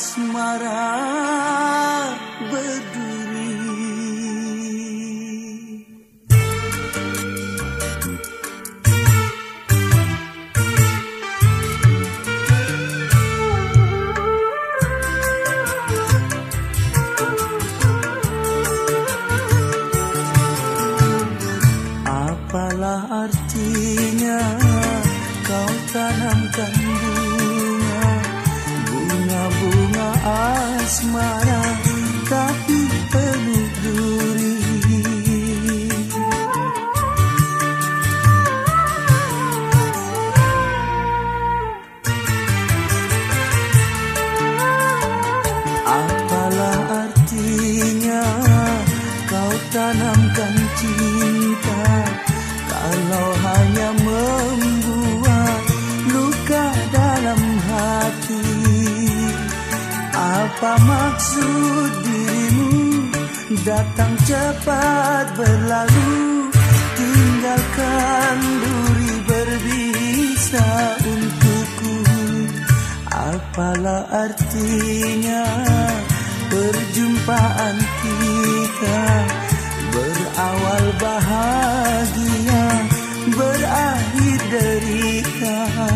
asmara berduri. Apalah artinya kau tanamkan bunga asmara tapi penuh duri. Apalah artinya kau tanamkan cinta kalau hanya membuat luka dalam hati. Apa maksud dirimu datang cepat berlalu, tinggalkan duri berbisa untukku. Apalah artinya perjumpaan kita, berawal bahagia, berakhir derita.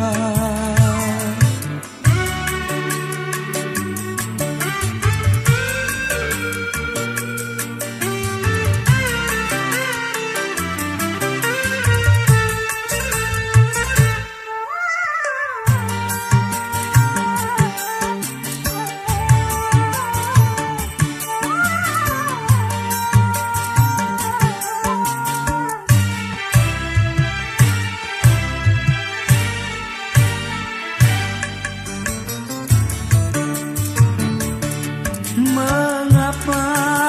Mengapa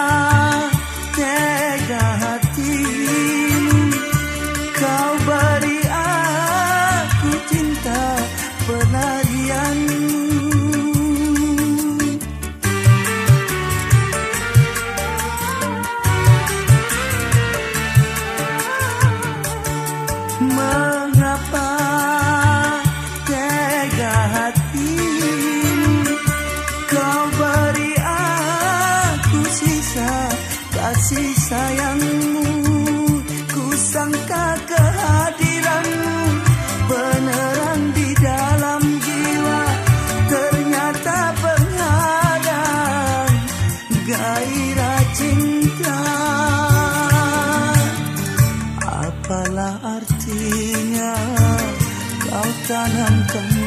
tega hatimu kau beri aku cinta pelarianmu? Mengapa tega hatimu kau beri kasih sayangmu? Ku sangka kehadiranmu penerang di dalam jiwa, ternyata penghadang gairah cinta. Apalah artinya kau tanamkan